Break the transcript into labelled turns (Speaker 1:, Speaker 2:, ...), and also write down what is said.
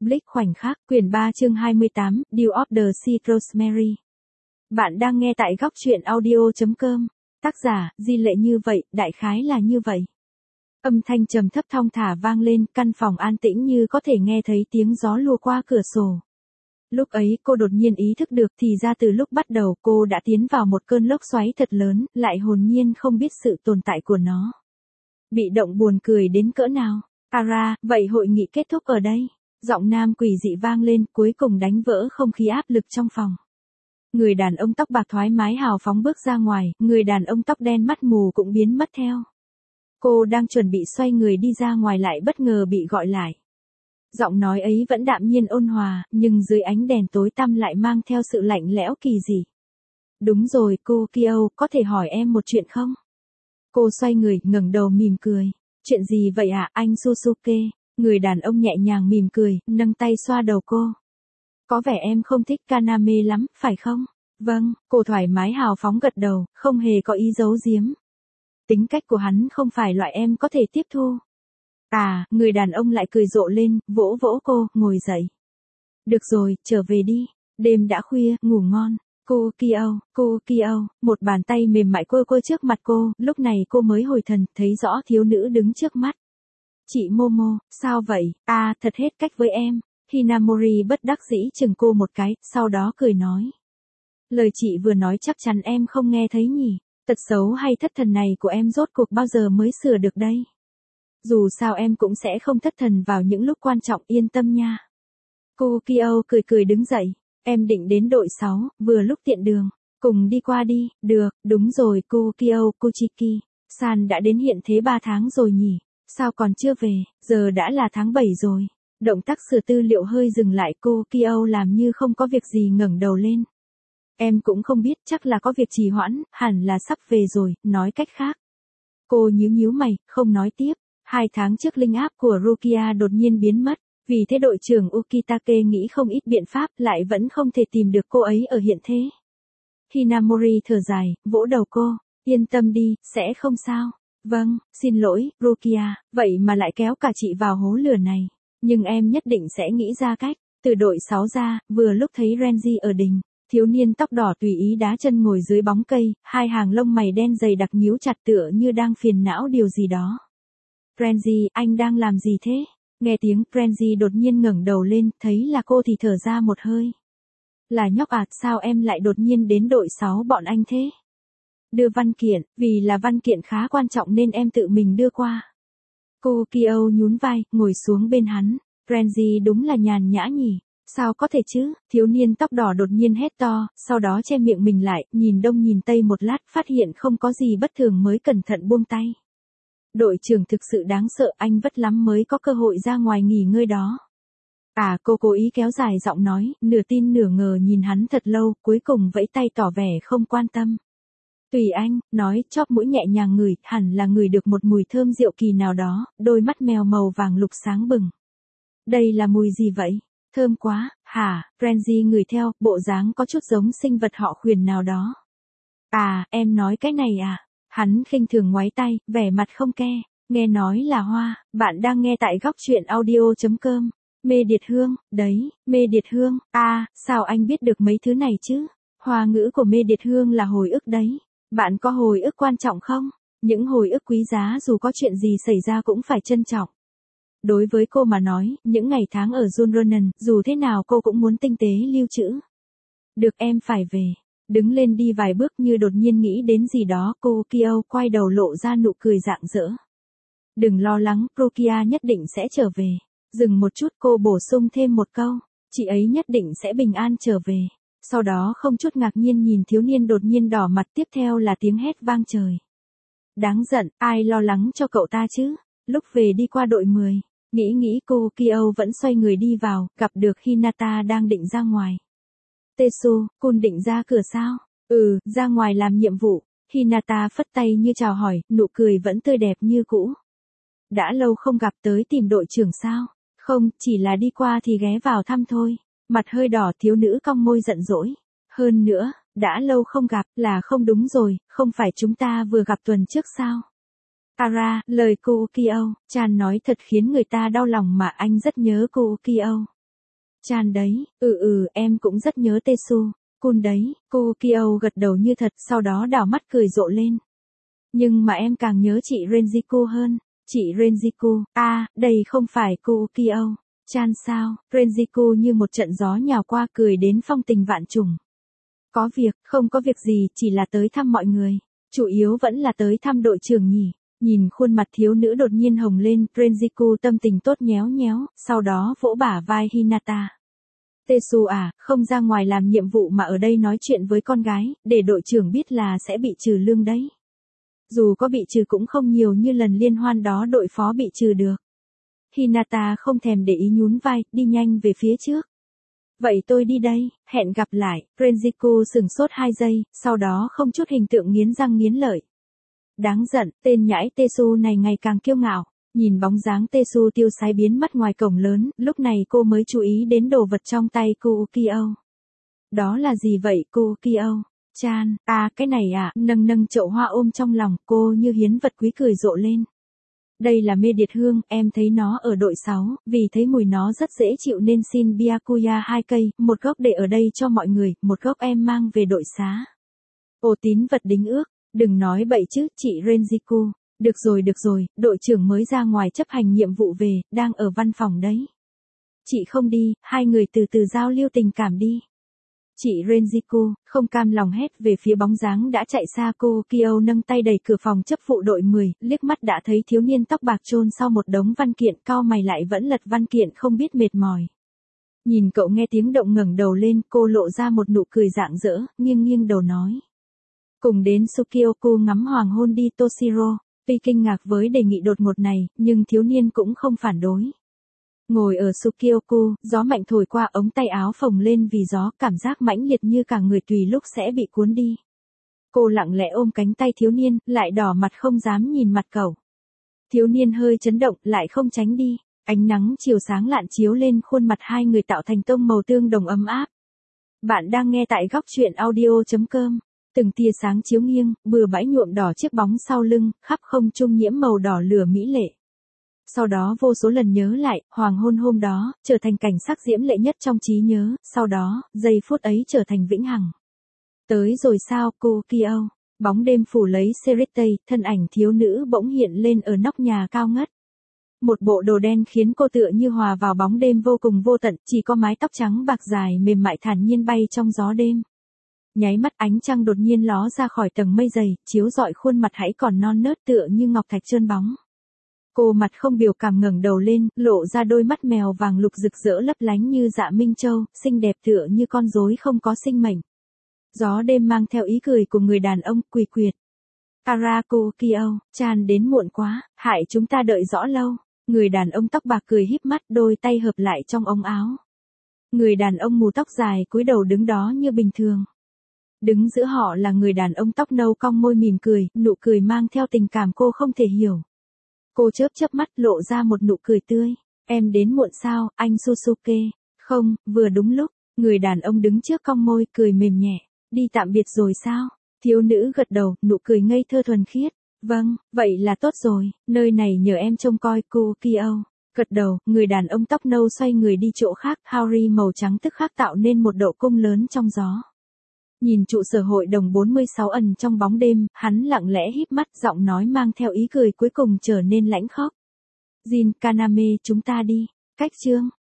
Speaker 1: Blake khoảnh khắc, quyển 3 chương 28, Dew of the Sea Rosemary. Bạn đang nghe tại góc truyện audio.com. Tác giả, Di Lệ như vậy, đại khái là như vậy. Âm thanh trầm thấp thong thả vang lên, căn phòng an tĩnh như có thể nghe thấy tiếng gió lùa qua cửa sổ. Lúc ấy cô đột nhiên ý thức được thì ra từ lúc bắt đầu cô đã tiến vào một cơn lốc xoáy thật lớn, lại hồn nhiên không biết sự tồn tại của nó. Bị động buồn cười đến cỡ nào. Tara, vậy hội nghị kết thúc ở đây. Giọng nam quỷ dị vang lên, cuối cùng đánh vỡ không khí áp lực trong phòng. Người đàn ông tóc bạc thoải mái hào phóng bước ra ngoài, người đàn ông tóc đen mắt mù cũng biến mất theo. Cô đang chuẩn bị xoay người đi ra ngoài lại bất ngờ bị gọi lại. Giọng nói ấy vẫn đạm nhiên ôn hòa, nhưng dưới ánh đèn tối tăm lại mang theo sự lạnh lẽo kỳ dị. Đúng rồi, cô Kyo, có thể hỏi em một chuyện không? Cô xoay người, ngẩng đầu mỉm cười. Chuyện gì vậy ạ, anh Susuke? Người đàn ông nhẹ nhàng mỉm cười, nâng tay xoa đầu cô. Có vẻ em không thích Kaname lắm, phải không? Vâng, cô thoải mái hào phóng gật đầu, không hề có ý giấu giếm. Tính cách của hắn không phải loại em có thể tiếp thu. À, người đàn ông lại cười rộ lên, vỗ vỗ cô, ngồi dậy. Được rồi, trở về đi. Đêm đã khuya, ngủ ngon. Cô Kyo, một bàn tay mềm mại cô trước mặt cô, lúc này cô mới hồi thần, thấy rõ thiếu nữ đứng trước mắt. Chị Momo, sao vậy? À, thật hết cách với em. Hinamori bất đắc dĩ chừng cô một cái, sau đó cười nói. Lời chị vừa nói chắc chắn em không nghe thấy nhỉ. Tật xấu hay thất thần này của em rốt cuộc bao giờ mới sửa được đây? Dù sao em cũng sẽ không thất thần vào những lúc quan trọng, yên tâm nha. Cô Kyo cười đứng dậy. Em định đến đội 6, vừa lúc tiện đường. Cùng đi qua đi, được, đúng rồi cô Kyo Kuchiki. San đã đến hiện thế 3 tháng rồi nhỉ? Sao còn chưa về, giờ đã là tháng 7 rồi. Động tác sửa tư liệu hơi dừng lại, cô Kyo làm như không có việc gì ngẩng đầu lên. Em cũng không biết, chắc là có việc trì hoãn, hẳn là sắp về rồi, nói cách khác. Cô nhíu mày, không nói tiếp. 2 tháng trước linh áp của Rukia đột nhiên biến mất. Vì thế đội trưởng Ukitake nghĩ không ít biện pháp lại vẫn không thể tìm được cô ấy ở hiện thế. Hinamori thở dài, vỗ đầu cô. Yên tâm đi, sẽ không sao. Vâng, xin lỗi, Rukia, vậy mà lại kéo cả chị vào hố lửa này. Nhưng em nhất định sẽ nghĩ ra cách. Từ đội 6 ra, vừa lúc thấy Renji ở đình. Thiếu niên tóc đỏ tùy ý đá chân ngồi dưới bóng cây, hai hàng lông mày đen dày đặc nhíu chặt tựa như đang phiền não điều gì đó. Renji, anh đang làm gì thế? Nghe tiếng Renji đột nhiên ngẩng đầu lên, thấy là cô thì thở ra một hơi. Là nhóc ạt, sao em lại đột nhiên đến đội 6 bọn anh thế? Đưa văn kiện, vì là văn kiện khá quan trọng nên em tự mình đưa qua. Cô Kyo nhún vai, ngồi xuống bên hắn. Renji đúng là nhàn nhã nhỉ? Sao có thể chứ? Thiếu niên tóc đỏ đột nhiên hét to, sau đó che miệng mình lại, nhìn đông nhìn tây một lát, phát hiện không có gì bất thường mới cẩn thận buông tay. Đội trưởng thực sự đáng sợ, anh vất lắm mới có cơ hội ra ngoài nghỉ ngơi đó. À, cô cố ý kéo dài giọng nói, nửa tin nửa ngờ nhìn hắn thật lâu, cuối cùng vẫy tay tỏ vẻ không quan tâm. Tùy anh, nói, chóp mũi nhẹ nhàng ngửi, hẳn là ngửi được một mùi thơm rượu kỳ nào đó, đôi mắt mèo màu vàng lục sáng bừng. Đây là mùi gì vậy? Thơm quá, hả? Renji ngửi theo, bộ dáng có chút giống sinh vật họ Khuyển nào đó. À, em nói cái này à? Hắn khinh thường ngoáy tay, vẻ mặt không ke. Nghe nói là hoa, bạn đang nghe tại góc truyện audio.com. Mê Điệt Hương, đấy, Mê Điệt Hương, à, sao anh biết được mấy thứ này chứ? Hoa ngữ của Mê Điệt Hương là hồi ức đấy. Bạn có hồi ức quan trọng không? Những hồi ức quý giá dù có chuyện gì xảy ra cũng phải trân trọng. Đối với cô mà nói, những ngày tháng ở Junronen, dù thế nào cô cũng muốn tinh tế lưu trữ. Được, em phải về. Đứng lên đi vài bước như đột nhiên nghĩ đến gì đó, cô Kyo quay đầu lộ ra nụ cười rạng rỡ. Đừng lo lắng, Rukia nhất định sẽ trở về. Dừng một chút, cô bổ sung thêm một câu, chị ấy nhất định sẽ bình an trở về. Sau đó không chút ngạc nhiên nhìn thiếu niên đột nhiên đỏ mặt, tiếp theo là tiếng hét vang trời. Đáng giận, ai lo lắng cho cậu ta chứ? Lúc về đi qua đội 10, nghĩ cô Kyo vẫn xoay người đi vào, gặp được Hinata đang định ra ngoài. Tetsu, Kun định ra cửa sao? Ừ, ra ngoài làm nhiệm vụ. Hinata phất tay như chào hỏi, nụ cười vẫn tươi đẹp như cũ. Đã lâu không gặp, tới tìm đội trưởng sao? Không, chỉ là đi qua thì ghé vào thăm thôi. Mặt hơi đỏ, thiếu nữ cong môi giận dỗi. Hơn nữa, đã lâu không gặp, là không đúng rồi, không phải chúng ta vừa gặp tuần trước sao? Tara, lời cô Kyo, Chan nói thật khiến người ta đau lòng mà anh rất nhớ cô Kyo. Chan đấy, em cũng rất nhớ Tesu. Kun đấy, cô Kyo gật đầu như thật, sau đó đảo mắt cười rộ lên. Nhưng mà em càng nhớ chị Renjiku hơn. Chị Renjiku, đây không phải cô Kyo. Chan sao? Renjiku như một trận gió nhào qua cười đến phong tình vạn trùng. Có việc, không có việc gì, chỉ là tới thăm mọi người. Chủ yếu vẫn là tới thăm đội trưởng nhỉ. Nhìn khuôn mặt thiếu nữ đột nhiên hồng lên, Renjiku tâm tình tốt nhéo nhéo, sau đó vỗ bả vai Hinata. Tesu không ra ngoài làm nhiệm vụ mà ở đây nói chuyện với con gái, để đội trưởng biết là sẽ bị trừ lương đấy. Dù có bị trừ cũng không nhiều như lần liên hoan đó đội phó bị trừ được. Hinata không thèm để ý nhún vai, đi nhanh về phía trước. Vậy tôi đi đây, hẹn gặp lại. Renjiku sửng sốt 2 giây, sau đó không chút hình tượng nghiến răng nghiến lợi. Đáng giận, tên nhãi Tesu này ngày càng kiêu ngạo. Nhìn bóng dáng Tesu tiêu sái biến mất ngoài cổng lớn, lúc này cô mới chú ý đến đồ vật trong tay cô Kyo. Đó là gì vậy cô Kyo? Chan, cái này nâng chậu hoa ôm trong lòng, cô như hiến vật quý cười rộ lên. Đây là mê điệt hương, em thấy nó ở đội 6, vì thấy mùi nó rất dễ chịu nên xin Byakuya 2 cây, một gốc để ở đây cho mọi người, một gốc em mang về đội xá. Ồ tín vật đính ước, đừng nói bậy chứ, chị Renjiku. Được rồi, đội trưởng mới ra ngoài chấp hành nhiệm vụ về, đang ở văn phòng đấy. Chị không đi, hai người từ từ giao lưu tình cảm đi. Chị Renjiku, không cam lòng hét về phía bóng dáng đã chạy xa cô Kyo nâng tay đẩy cửa phòng chấp vụ đội 10, liếc mắt đã thấy thiếu niên tóc bạc chôn sau một đống văn kiện, cau mày lại vẫn lật văn kiện không biết mệt mỏi. Nhìn cậu nghe tiếng động ngẩng đầu lên, cô lộ ra một nụ cười rạng rỡ, nghiêng đầu nói. Cùng đến Sukioku ngắm hoàng hôn đi Toshiro. Tuy kinh ngạc với đề nghị đột ngột này, nhưng thiếu niên cũng không phản đối. Ngồi ở Sukioku, gió mạnh thổi qua ống tay áo phồng lên vì gió, cảm giác mãnh liệt như cả người tùy lúc sẽ bị cuốn đi. Cô lặng lẽ ôm cánh tay thiếu niên, lại đỏ mặt không dám nhìn mặt cậu. Thiếu niên hơi chấn động, lại không tránh đi. Ánh nắng chiều sáng lạn chiếu lên khuôn mặt hai người tạo thành tông màu tương đồng ấm áp. Bạn đang nghe tại góc truyện audio.com. Từng tia sáng chiếu nghiêng, bừa bãi nhuộm đỏ chiếc bóng sau lưng, khắp không trung nhiễm màu đỏ lửa mỹ lệ. Sau đó vô số lần nhớ lại, hoàng hôn hôm đó, trở thành cảnh sắc diễm lệ nhất trong trí nhớ, sau đó, giây phút ấy trở thành vĩnh hằng. Tới rồi sao, cô Kyo? Bóng đêm phủ lấy Serete, thân ảnh thiếu nữ bỗng hiện lên ở nóc nhà cao ngất. Một bộ đồ đen khiến cô tựa như hòa vào bóng đêm vô cùng vô tận, chỉ có mái tóc trắng bạc dài mềm mại thản nhiên bay trong gió đêm. Nháy mắt ánh trăng đột nhiên ló ra khỏi tầng mây dày, chiếu rọi khuôn mặt hãy còn non nớt tựa như ngọc thạch trơn bóng. Cô mặt không biểu cảm ngẩng đầu lên, lộ ra đôi mắt mèo vàng lục rực rỡ lấp lánh như dạ minh châu, xinh đẹp tựa như con rối không có sinh mệnh. Gió đêm mang theo ý cười của người đàn ông quỷ quyệt. Arako Kyo, Chan đến muộn quá, hại chúng ta đợi rõ lâu. Người đàn ông tóc bạc cười híp mắt, đôi tay hợp lại trong ống áo. Người đàn ông mù tóc dài cúi đầu đứng đó như bình thường. Đứng giữa họ là người đàn ông tóc nâu cong môi mỉm cười, nụ cười mang theo tình cảm cô không thể hiểu. Cô chớp mắt lộ ra một nụ cười tươi. Em đến muộn sao, anh Susuke? Không, vừa đúng lúc. Người đàn ông đứng trước cong môi cười mềm nhẹ. Đi tạm biệt rồi sao? Thiếu nữ gật đầu, nụ cười ngây thơ thuần khiết. Vâng, vậy là tốt rồi, nơi này nhờ em trông coi cô Kyo. Gật đầu, người đàn ông tóc nâu xoay người đi chỗ khác, Haori màu trắng tức khắc tạo nên một độ cung lớn trong gió. Nhìn trụ sở hội đồng 46 ẩn trong bóng đêm, hắn lặng lẽ híp mắt, giọng nói mang theo ý cười cuối cùng trở nên lãnh khốc. Jin Kaname, chúng ta đi. Cách chương.